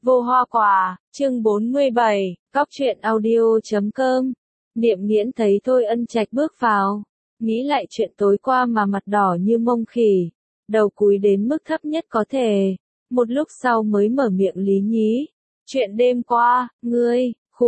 Vô hoa quả, chương 47, cóc truyện audio.com. Niệm Nghiễn thấy Thôi Ân Trạch bước vào, nghĩ lại chuyện tối qua mà mặt đỏ như mông khỉ, đầu cúi đến mức thấp nhất có thể. Một lúc sau mới mở miệng lý nhí. Chuyện đêm qua, ngươi,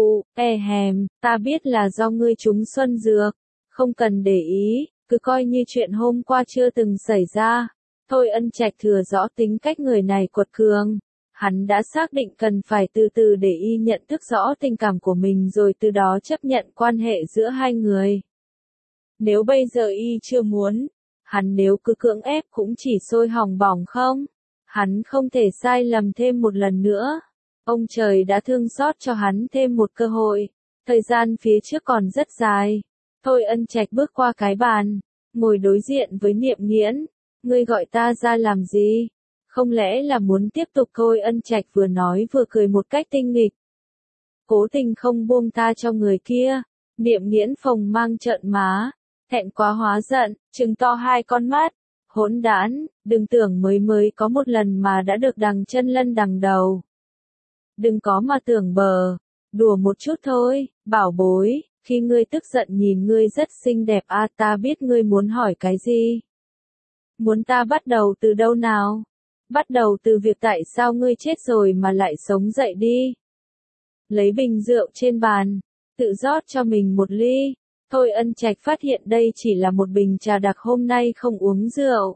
ta biết là do ngươi trúng xuân dược, không cần để ý, cứ coi như chuyện hôm qua chưa từng xảy ra. Thôi Ân Trạch thừa rõ tính cách người này quật cường. Hắn đã xác định cần phải từ từ để y nhận thức rõ tình cảm của mình rồi từ đó chấp nhận quan hệ giữa hai người. Nếu bây giờ y chưa muốn, hắn nếu cứ cưỡng ép cũng chỉ sôi hỏng bỏng không? Hắn không thể sai lầm thêm một lần nữa. Ông trời đã thương xót cho hắn thêm một cơ hội. Thời gian phía trước còn rất dài. Thôi Ân Trạch bước qua cái bàn, ngồi đối diện với Niệm Nghiễn. Ngươi gọi ta ra làm gì? Không lẽ là muốn tiếp tục? Thôi Ân Trạch vừa nói vừa cười một cách tinh nghịch. Cố tình không buông tha cho người kia. Niệm Nghiễn phồng mang trợn má, thẹn quá hóa giận, trừng to hai con mắt. Hỗn đản, đừng tưởng mới có một lần mà đã được đằng chân lân đằng đầu. Đừng có mà tưởng bờ, đùa một chút thôi, bảo bối, khi ngươi tức giận nhìn ngươi rất xinh đẹp ta biết ngươi muốn hỏi cái gì. Muốn ta bắt đầu từ đâu nào? Bắt đầu từ việc tại sao ngươi chết rồi mà lại sống dậy đi. Lấy bình rượu trên bàn, tự rót cho mình một ly. Thôi Ân Trạch phát hiện đây chỉ là một bình trà đặc, hôm nay không uống rượu.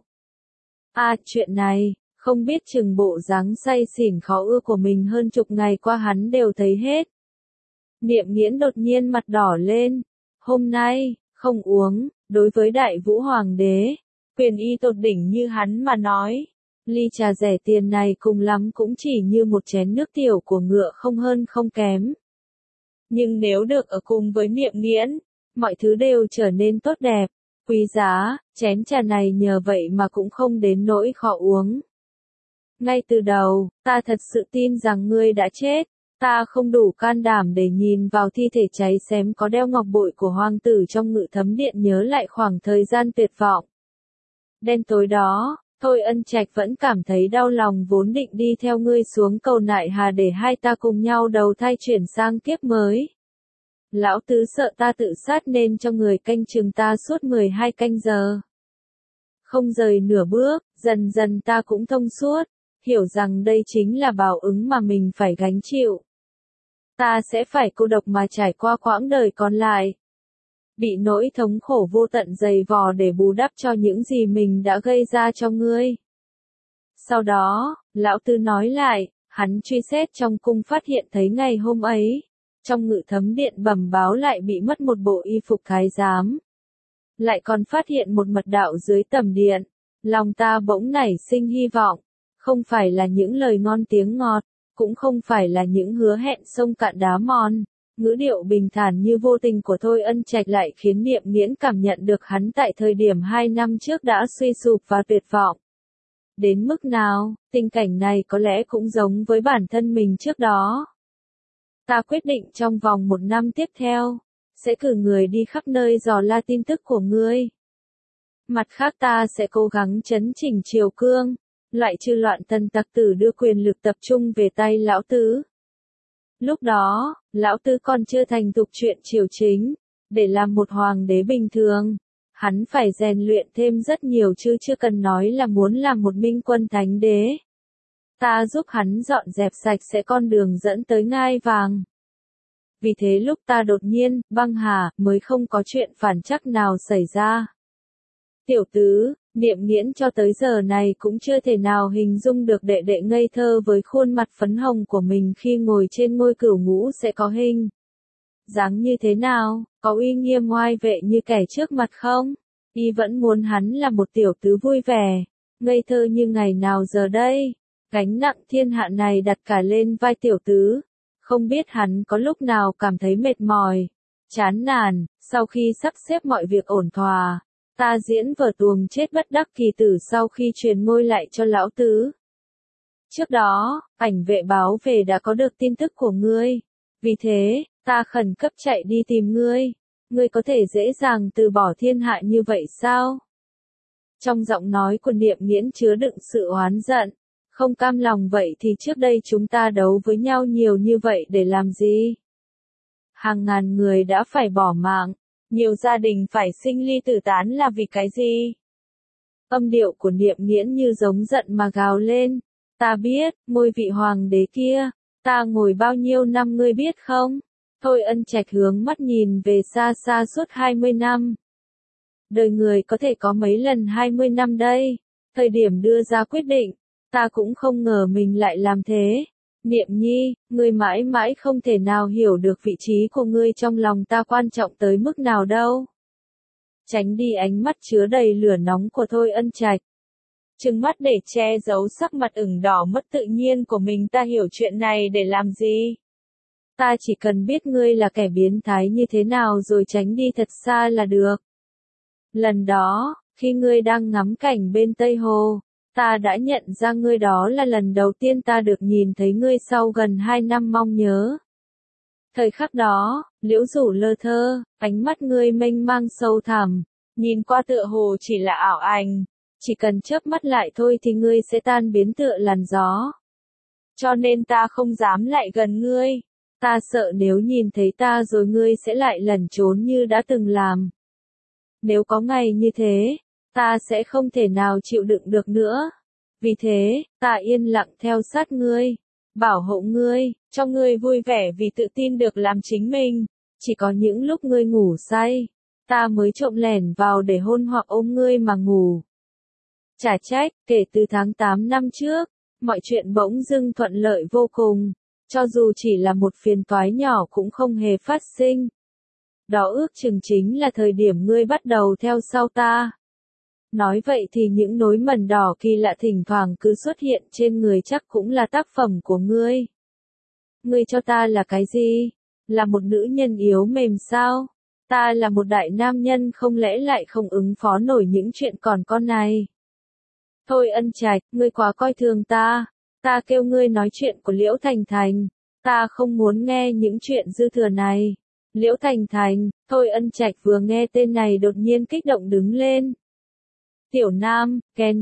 Chuyện này, không biết chừng bộ dáng say xỉn khó ưa của mình hơn chục ngày qua hắn đều thấy hết. Niệm Nghiễn đột nhiên mặt đỏ lên. Hôm nay, không uống, đối với Đại Vũ Hoàng đế, quyền y tột đỉnh như hắn mà nói. Ly trà rẻ tiền này cùng lắm cũng chỉ như một chén nước tiểu của ngựa, không hơn không kém. Nhưng nếu được ở cùng với Niệm Nghiễn, mọi thứ đều trở nên tốt đẹp, quý giá, chén trà này nhờ vậy mà cũng không đến nỗi khó uống. Ngay từ đầu, ta thật sự tin rằng ngươi đã chết, ta không đủ can đảm để nhìn vào thi thể cháy xém có đeo ngọc bội của hoàng tử trong Ngự Thấm Điện, nhớ lại khoảng thời gian tuyệt vọng. Đen tối đó, Thôi Ân Trạch vẫn cảm thấy đau lòng, vốn định đi theo ngươi xuống cầu Nại Hà để hai ta cùng nhau đầu thai chuyển sang kiếp mới. Lão tứ sợ ta tự sát nên cho người canh chừng ta suốt 12 canh giờ. Không rời nửa bước, dần dần ta cũng thông suốt, hiểu rằng đây chính là báo ứng mà mình phải gánh chịu. Ta sẽ phải cô độc mà trải qua quãng đời còn lại. Bị nỗi thống khổ vô tận dày vò để bù đắp cho những gì mình đã gây ra cho ngươi. Sau đó, lão tứ nói lại, hắn truy xét trong cung phát hiện thấy ngày hôm ấy, trong Ngự Thấm Điện bẩm báo lại bị mất một bộ y phục thái giám. Lại còn phát hiện một mật đạo dưới tầm điện. Lòng ta bỗng nảy sinh hy vọng. Không phải là những lời ngon tiếng ngọt, cũng không phải là những hứa hẹn sông cạn đá mòn. Ngữ điệu bình thản như vô tình của Thôi Ân Trạch lại khiến Niệm Nghiễn cảm nhận được hắn tại thời điểm 2 năm trước đã suy sụp và tuyệt vọng. Đến mức nào, tình cảnh này có lẽ cũng giống với bản thân mình trước đó. Ta quyết định trong vòng 1 năm tiếp theo, sẽ cử người đi khắp nơi dò la tin tức của ngươi. Mặt khác ta sẽ cố gắng trấn chỉnh triều cương, loại trừ loạn thần tặc tử, đưa quyền lực tập trung về tay lão tứ. Lúc đó, lão tứ còn chưa thành thục chuyện triều chính, để làm một hoàng đế bình thường, hắn phải rèn luyện thêm rất nhiều chứ chưa cần nói là muốn làm một minh quân thánh đế. Ta giúp hắn dọn dẹp sạch sẽ con đường dẫn tới ngai vàng. Vì thế lúc ta đột nhiên băng hà mới không có chuyện phản trắc nào xảy ra. Tiểu tứ, Niệm Nghiễn cho tới giờ này cũng chưa thể nào hình dung được đệ đệ ngây thơ với khuôn mặt phấn hồng của mình khi ngồi trên ngôi cửu ngũ sẽ có hình dáng như thế nào, có uy nghiêm ngoai vệ như kẻ trước mặt không? Y vẫn muốn hắn là một tiểu tứ vui vẻ, ngây thơ như ngày nào giờ đây. Gánh nặng thiên hạ này đặt cả lên vai tiểu tứ. Không biết hắn có lúc nào cảm thấy mệt mỏi, chán nản. Sau khi sắp xếp mọi việc ổn thỏa, ta diễn vở tuồng chết bất đắc kỳ tử sau khi truyền ngôi lại cho lão tứ. Trước đó, Ảnh Vệ báo về đã có được tin tức của ngươi. Vì thế, ta khẩn cấp chạy đi tìm ngươi. Ngươi có thể dễ dàng từ bỏ thiên hạ như vậy sao? Trong giọng nói của Niệm Nghiễn chứa đựng sự oán giận. Không cam lòng vậy thì trước đây chúng ta đấu với nhau nhiều như vậy để làm gì? Hàng ngàn người đã phải bỏ mạng, nhiều gia đình phải sinh ly tử tán là vì cái gì? Âm điệu của Niệm Nghiễn như giống giận mà gào lên. Ta biết, ngôi vị hoàng đế kia, ta ngồi bao nhiêu năm ngươi biết không? Thôi Ân Trạch hướng mắt nhìn về xa xa suốt 20 năm. Đời người có thể có mấy lần 20 năm đây? Thời điểm đưa ra quyết định, ta cũng không ngờ mình lại làm thế. Niệm Nhi, ngươi mãi mãi không thể nào hiểu được vị trí của ngươi trong lòng ta quan trọng tới mức nào đâu. Tránh đi ánh mắt chứa đầy lửa nóng của Thôi Ân Trạch. Trừng mắt để che giấu sắc mặt ửng đỏ mất tự nhiên của mình. Ta hiểu chuyện này để làm gì? Ta chỉ cần biết ngươi là kẻ biến thái như thế nào rồi tránh đi thật xa là được. Lần đó, khi ngươi đang ngắm cảnh bên Tây Hồ, ta đã nhận ra ngươi, đó là lần đầu tiên ta được nhìn thấy ngươi sau gần 2 năm mong nhớ. Thời khắc đó, liễu rủ lơ thơ, ánh mắt ngươi mênh mang sâu thẳm, nhìn qua tựa hồ chỉ là ảo ảnh, chỉ cần chớp mắt lại thôi thì ngươi sẽ tan biến tựa làn gió. Cho nên ta không dám lại gần ngươi, ta sợ nếu nhìn thấy ta rồi ngươi sẽ lại lẩn trốn như đã từng làm. Nếu có ngày như thế, ta sẽ không thể nào chịu đựng được nữa. Vì thế, ta yên lặng theo sát ngươi, bảo hộ ngươi, cho ngươi vui vẻ vì tự tin được làm chính mình. Chỉ có những lúc ngươi ngủ say, ta mới trộm lẻn vào để hôn hoặc ôm ngươi mà ngủ. Chả trách, kể từ tháng 8 năm trước, mọi chuyện bỗng dưng thuận lợi vô cùng, cho dù chỉ là một phiền toái nhỏ cũng không hề phát sinh. Đó ước chừng chính là thời điểm ngươi bắt đầu theo sau ta. Nói vậy thì những nối mẩn đỏ kỳ lạ thỉnh thoảng cứ xuất hiện trên người chắc cũng là tác phẩm của ngươi. Ngươi cho ta là cái gì? Là một nữ nhân yếu mềm sao? Ta là một đại nam nhân, không lẽ lại không ứng phó nổi những chuyện còn con này? Thôi Ân Trạch, ngươi quá coi thường ta. Ta kêu ngươi nói chuyện của Liễu Thành Thành. Ta không muốn nghe những chuyện dư thừa này. Liễu Thành Thành, Thôi Ân Trạch vừa nghe tên này đột nhiên kích động đứng lên. Tiểu Nam,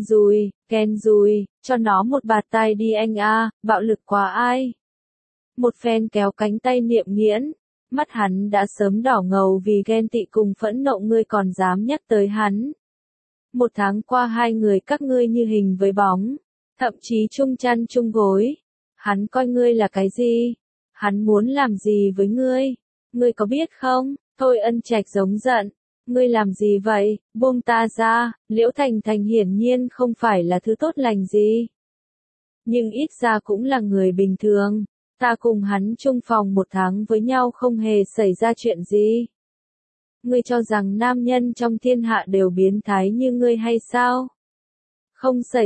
Ken Dùi, cho nó một bạt tai đi anh a, bạo lực quá ai. Một phen kéo cánh tay Niệm Nghiễn, mắt hắn đã sớm đỏ ngầu vì ghen tị cùng phẫn nộ, ngươi còn dám nhắc tới hắn. 1 tháng qua hai người các ngươi như hình với bóng, thậm chí chung chăn chung gối. Hắn coi ngươi là cái gì? Hắn muốn làm gì với ngươi? Ngươi có biết không? Thôi Ân Trạch giống giận. Ngươi làm gì vậy? Buông ta ra. Liễu Thành Thành hiển nhiên không phải là thứ tốt lành gì. Nhưng ít ra cũng là người bình thường. Ta cùng hắn chung phòng 1 tháng với nhau không hề xảy ra chuyện gì. Ngươi cho rằng nam nhân trong thiên hạ đều biến thái như ngươi hay sao? Không xảy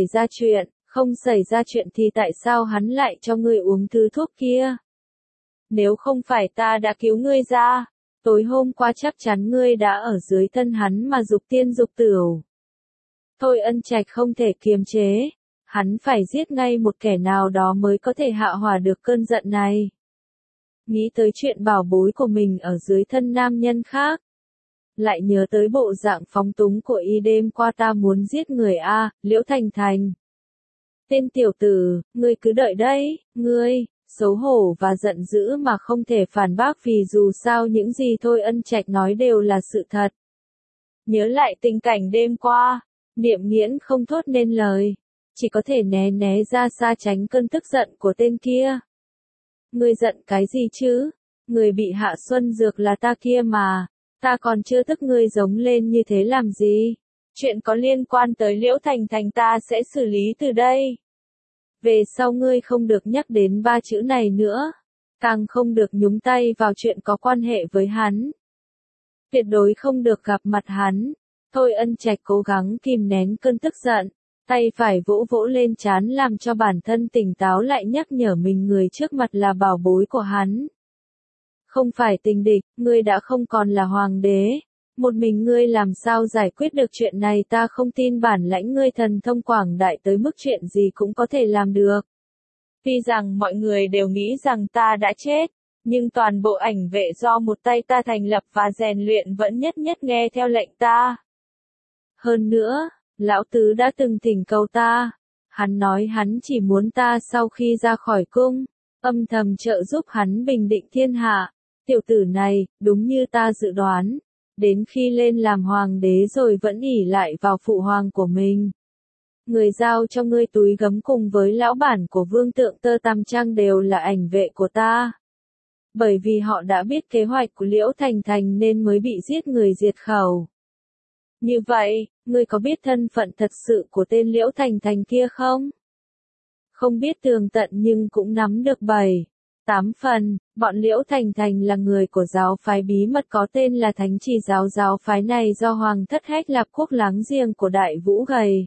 ra chuyện thì tại sao hắn lại cho ngươi uống thứ thuốc kia? Nếu không phải ta đã cứu ngươi ra, tối hôm qua chắc chắn ngươi đã ở dưới thân hắn mà dục tiên dục tửu. Thôi Ân Trạch không thể kiềm chế, hắn phải giết ngay một kẻ nào đó mới có thể hạ hỏa được cơn giận này. Nghĩ tới chuyện bảo bối của mình ở dưới thân nam nhân khác, lại nhớ tới bộ dạng phóng túng của y đêm qua. Ta muốn giết người a, Liễu Thành Thành. Tên tiểu tử, ngươi cứ đợi đấy, ngươi. Xấu hổ và giận dữ mà không thể phản bác vì dù sao những gì Thôi Ân Trạch nói đều là sự thật. Nhớ lại tình cảnh đêm qua, Niệm Nghiễn không thốt nên lời, chỉ có thể né ra xa tránh cơn tức giận của tên kia. Ngươi giận cái gì chứ? Người bị hạ xuân dược là ta kia mà, ta còn chưa tức ngươi giống lên như thế làm gì? Chuyện có liên quan tới Liễu Thành Thành ta sẽ xử lý từ đây. Về sau ngươi không được nhắc đến 3 chữ này nữa, càng không được nhúng tay vào chuyện có quan hệ với hắn. Tuyệt đối không được gặp mặt hắn. Thôi Ân Trạch cố gắng kìm nén cơn tức giận, tay phải vỗ vỗ lên trán làm cho bản thân tỉnh táo lại, nhắc nhở mình người trước mặt là bảo bối của hắn. Không phải tình địch, ngươi đã không còn là hoàng đế. Một mình ngươi làm sao giải quyết được chuyện này? Ta không tin bản lãnh ngươi thần thông quảng đại tới mức chuyện gì cũng có thể làm được. Tuy rằng mọi người đều nghĩ rằng ta đã chết, nhưng toàn bộ ảnh vệ do một tay ta thành lập và rèn luyện vẫn nhất nhất nghe theo lệnh ta. Hơn nữa, lão tứ đã từng thỉnh cầu ta, Hắn nói hắn chỉ muốn ta sau khi ra khỏi cung, âm thầm trợ giúp hắn bình định thiên hạ. Tiểu tử này, đúng như ta dự đoán, đến khi lên làm hoàng đế rồi vẫn ỷ lại vào phụ hoàng của mình. Người giao cho ngươi túi gấm cùng với lão bản của vương tượng Tơ Tam Trang đều là ảnh vệ của ta. Bởi vì họ đã biết kế hoạch của Liễu Thành Thành nên mới bị giết người diệt khẩu. Như vậy, ngươi có biết thân phận thật sự của tên Liễu Thành Thành kia không? Không biết tường tận nhưng cũng nắm được 7-8 phần. Bọn Liễu Thành Thành là người của giáo phái bí mật có tên là Thánh Chỉ Giáo. Giáo phái này do Hoàng thất Hách Lạp Quốc láng giềng của Đại Vũ gầy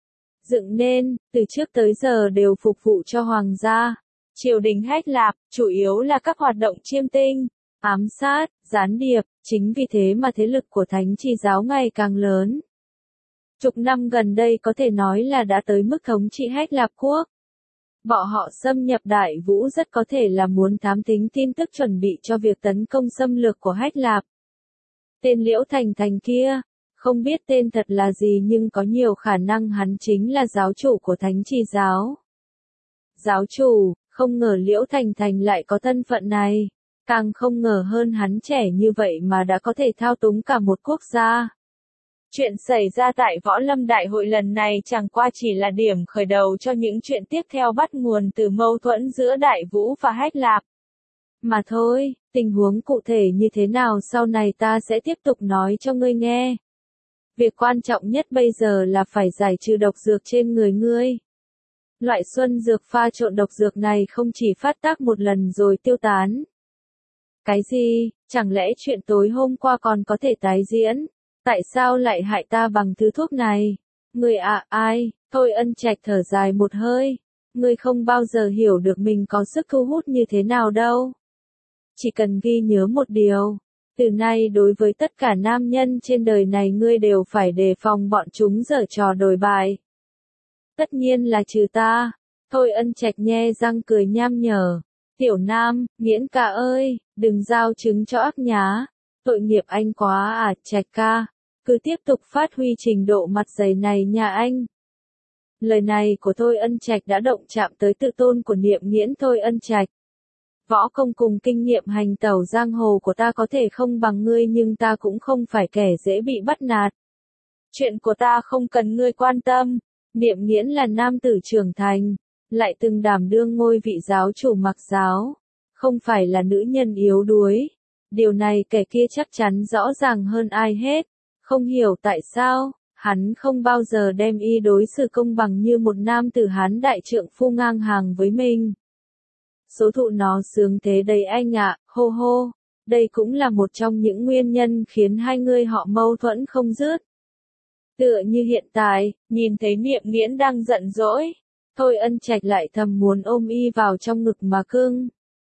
dựng nên, từ trước tới giờ đều phục vụ cho hoàng gia. Triều đình Hách Lạp, chủ yếu là các hoạt động chiêm tinh, ám sát, gián điệp, chính vì thế mà thế lực của Thánh Chỉ Giáo ngày càng lớn. Chục năm gần đây có thể nói là đã tới mức thống trị Hách Lạp Quốc. Bọn họ xâm nhập Đại Vũ rất có thể là muốn thám thính tin tức chuẩn bị cho việc tấn công xâm lược của Hách Lạp. Tên Liễu Thành Thành kia, không biết tên thật là gì nhưng có nhiều khả năng hắn chính là giáo chủ của Thánh Chỉ Giáo. Giáo chủ, không ngờ Liễu Thành Thành lại có thân phận này, càng không ngờ hơn hắn trẻ như vậy mà đã có thể thao túng cả một quốc gia. Chuyện xảy ra tại Võ Lâm Đại hội lần này chẳng qua chỉ là điểm khởi đầu cho những chuyện tiếp theo bắt nguồn từ mâu thuẫn giữa Đại Vũ và Hách Lạp. Mà thôi, tình huống cụ thể như thế nào sau này ta sẽ tiếp tục nói cho ngươi nghe. Việc quan trọng nhất bây giờ là phải giải trừ độc dược trên người ngươi. Loại xuân dược pha trộn độc dược này không chỉ phát tác một lần rồi tiêu tán. Cái gì, chẳng lẽ chuyện tối hôm qua còn có thể tái diễn? Tại sao lại hại ta bằng thứ thuốc này? Ngươi ai? Thôi Ân Trạch thở dài một hơi. Ngươi không bao giờ hiểu được mình có sức thu hút như thế nào đâu. Chỉ cần ghi nhớ một điều. Từ nay đối với tất cả nam nhân trên đời này ngươi đều phải đề phòng bọn chúng giở trò đồi bại. Tất nhiên là trừ ta. Thôi Ân Trạch nhe răng cười nham nhở. Tiểu Nam, Nghiễn ca ơi, đừng giao trứng cho ác nhá. Tội nghiệp anh quá à, Trạch ca. Cứ tiếp tục phát huy trình độ mặt dày này nhà anh. Lời này của Thôi Ân Trạch đã động chạm tới tự tôn của Niệm Nghiễn. Thôi Ân Trạch, võ công cùng kinh nghiệm hành tẩu giang hồ của ta có thể không bằng ngươi nhưng ta cũng không phải kẻ dễ bị bắt nạt. Chuyện của ta không cần ngươi quan tâm. Niệm Nghiễn là nam tử trưởng thành, lại từng đảm đương ngôi vị giáo chủ Mặc giáo, không phải là nữ nhân yếu đuối. Điều này kẻ kia chắc chắn rõ ràng hơn ai hết. Không hiểu tại sao, hắn không bao giờ đem y đối xử công bằng như một nam tử Hán đại trượng phu ngang hàng với mình. Số thụ nó sướng thế đây anh ạ, hô hô. Đây cũng là một trong những nguyên nhân khiến hai người họ mâu thuẫn không dứt. Tựa như hiện tại, nhìn thấy Niệm Nghiễn đang giận dỗi, Thôi Ân Trạch lại thầm muốn ôm y vào trong ngực mà cưng.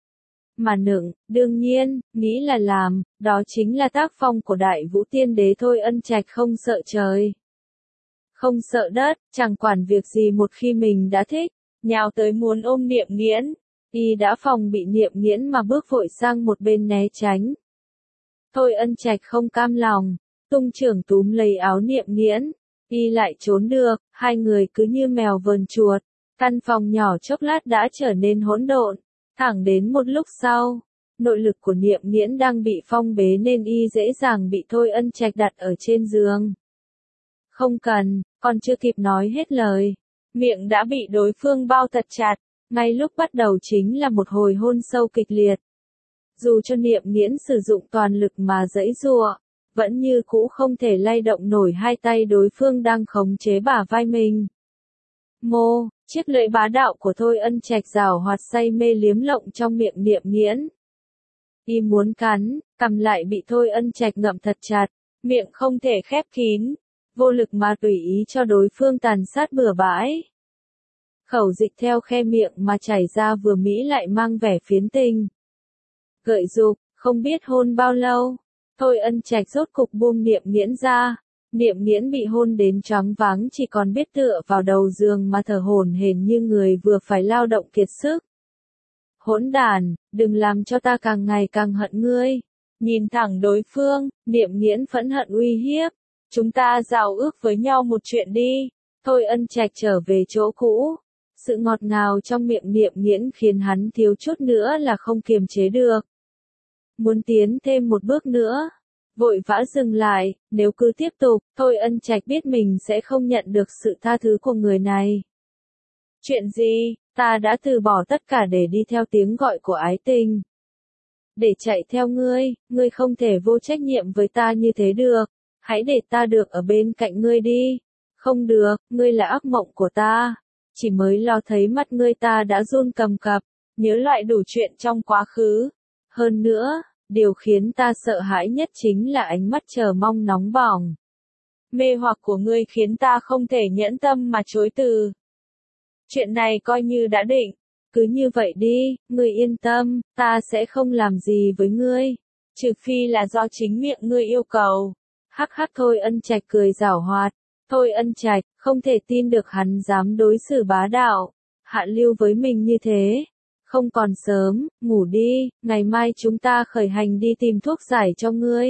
Mà nựng, đương nhiên, nghĩ là làm, đó chính là tác phong của Đại Vũ Tiên Đế. Thôi Ân Trạch không sợ trời, không sợ đất, chẳng quản việc gì một khi mình đã thích, nhào tới muốn ôm Niệm Nghiễn. Y đã phòng bị Niệm Nghiễn mà bước vội sang một bên né tránh. Thôi Ân Trạch không cam lòng, tung trưởng túm lấy áo Niệm Nghiễn. Y lại trốn được, hai người cứ như mèo vờn chuột. Căn phòng nhỏ chốc lát đã trở nên hỗn độn. Thẳng đến một lúc sau, nội lực của Niệm Nghiễn đang bị phong bế nên y dễ dàng bị Thôi Ân Trạch đặt ở trên giường. Không cần, còn chưa kịp nói hết lời, miệng đã bị đối phương bao thật chặt. Ngay lúc bắt đầu chính là một hồi hôn sâu kịch liệt. Dù cho Niệm Nghiễn sử dụng toàn lực mà giãy giụa, vẫn như cũ không thể lay động nổi hai tay đối phương đang khống chế bả vai mình. Mô, chiếc lưỡi bá đạo của Thôi Ân Trạch giảo hoạt say mê liếm lộng trong miệng Niệm Nghiễn. Y muốn cắn, cằm lại bị Thôi Ân Trạch ngậm thật chặt, miệng không thể khép kín, vô lực mà tùy ý cho đối phương tàn sát bừa bãi. Khẩu dịch theo khe miệng mà chảy ra vừa mỹ lại mang vẻ phiến tình. Gợi dục, không biết hôn bao lâu, Thôi Ân Trạch rốt cục buông Niệm Nghiễn ra. Niệm Nghiễn bị hôn đến choáng váng chỉ còn biết tựa vào đầu giường mà thở hổn hển như người vừa phải lao động kiệt sức. Hỗn đàn, đừng làm cho ta càng ngày càng hận ngươi. Nhìn thẳng đối phương, Niệm Nghiễn phẫn hận uy hiếp. Chúng ta giao ước với nhau một chuyện đi. Thôi Ân Trạch trở về chỗ cũ. Sự ngọt ngào trong miệng Niệm Nghiễn khiến hắn thiếu chút nữa là không kiềm chế được. Muốn tiến thêm một bước nữa. Vội vã dừng lại, nếu cứ tiếp tục, Thôi Ân Trạch biết mình sẽ không nhận được sự tha thứ của người này. Chuyện gì, ta đã từ bỏ tất cả để đi theo tiếng gọi của ái tình. Để chạy theo ngươi không thể vô trách nhiệm với ta như thế được. Hãy để ta được ở bên cạnh ngươi đi. Không được, ngươi là ác mộng của ta. Chỉ mới lo thấy mắt ngươi ta đã run cầm cập, nhớ lại đủ chuyện trong quá khứ. Hơn nữa, điều khiến ta sợ hãi nhất chính là ánh mắt chờ mong nóng bỏng. Mê hoặc của ngươi khiến ta không thể nhẫn tâm mà chối từ. Chuyện này coi như đã định. Cứ như vậy đi, ngươi yên tâm, ta sẽ không làm gì với ngươi. Trừ phi là do chính miệng ngươi yêu cầu. Hắc hắc Thôi Ân Trạch cười giảo hoạt. Thôi Ân Trạch, không thể tin được hắn dám đối xử bá đạo, hạ lưu với mình như thế. Không còn sớm, ngủ đi, ngày mai chúng ta khởi hành đi tìm thuốc giải cho ngươi.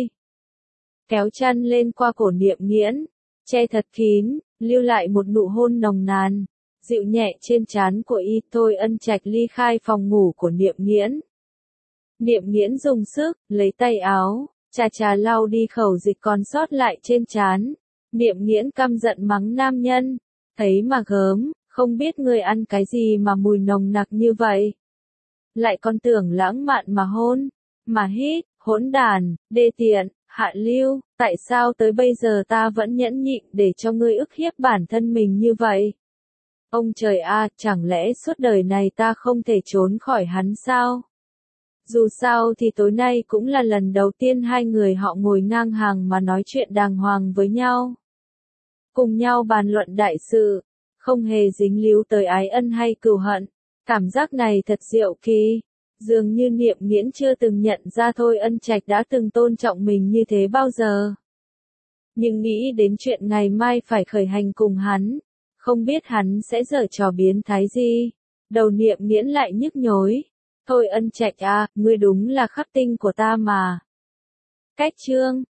Kéo chăn lên qua cổ Niệm Nghiễn, che thật kín, lưu lại một nụ hôn nồng nàn, dịu nhẹ trên trán của y. Thôi Ân Trạch ly khai phòng ngủ của Niệm Nghiễn. Niệm Nghiễn dùng sức, lấy tay áo, chà lau đi khẩu dịch còn sót lại trên trán. Niệm Nghiễn căm giận mắng nam nhân, thấy mà gớm, không biết ngươi ăn cái gì mà mùi nồng nặc như vậy. Lại còn tưởng lãng mạn mà hôn, mà hít, hỗn đàn, đê tiện, hạ lưu, tại sao tới bây giờ ta vẫn nhẫn nhịn để cho ngươi ức hiếp bản thân mình như vậy? Ông trời a, chẳng lẽ suốt đời này ta không thể trốn khỏi hắn sao? Dù sao thì tối nay cũng là lần đầu tiên hai người họ ngồi ngang hàng mà nói chuyện đàng hoàng với nhau. Cùng nhau bàn luận đại sự, không hề dính líu tới ái ân hay cừu hận. Cảm giác này thật diệu kỳ. Dường như Niệm Nghiễn chưa từng nhận ra Thôi Ân Trạch đã từng tôn trọng mình như thế bao giờ. Nhưng nghĩ đến chuyện ngày mai phải khởi hành cùng hắn, không biết hắn sẽ giở trò biến thái gì. Đầu Niệm Nghiễn lại nhức nhối. Thôi Ân Trạch à, ngươi đúng là khắc tinh của ta mà. Cách chương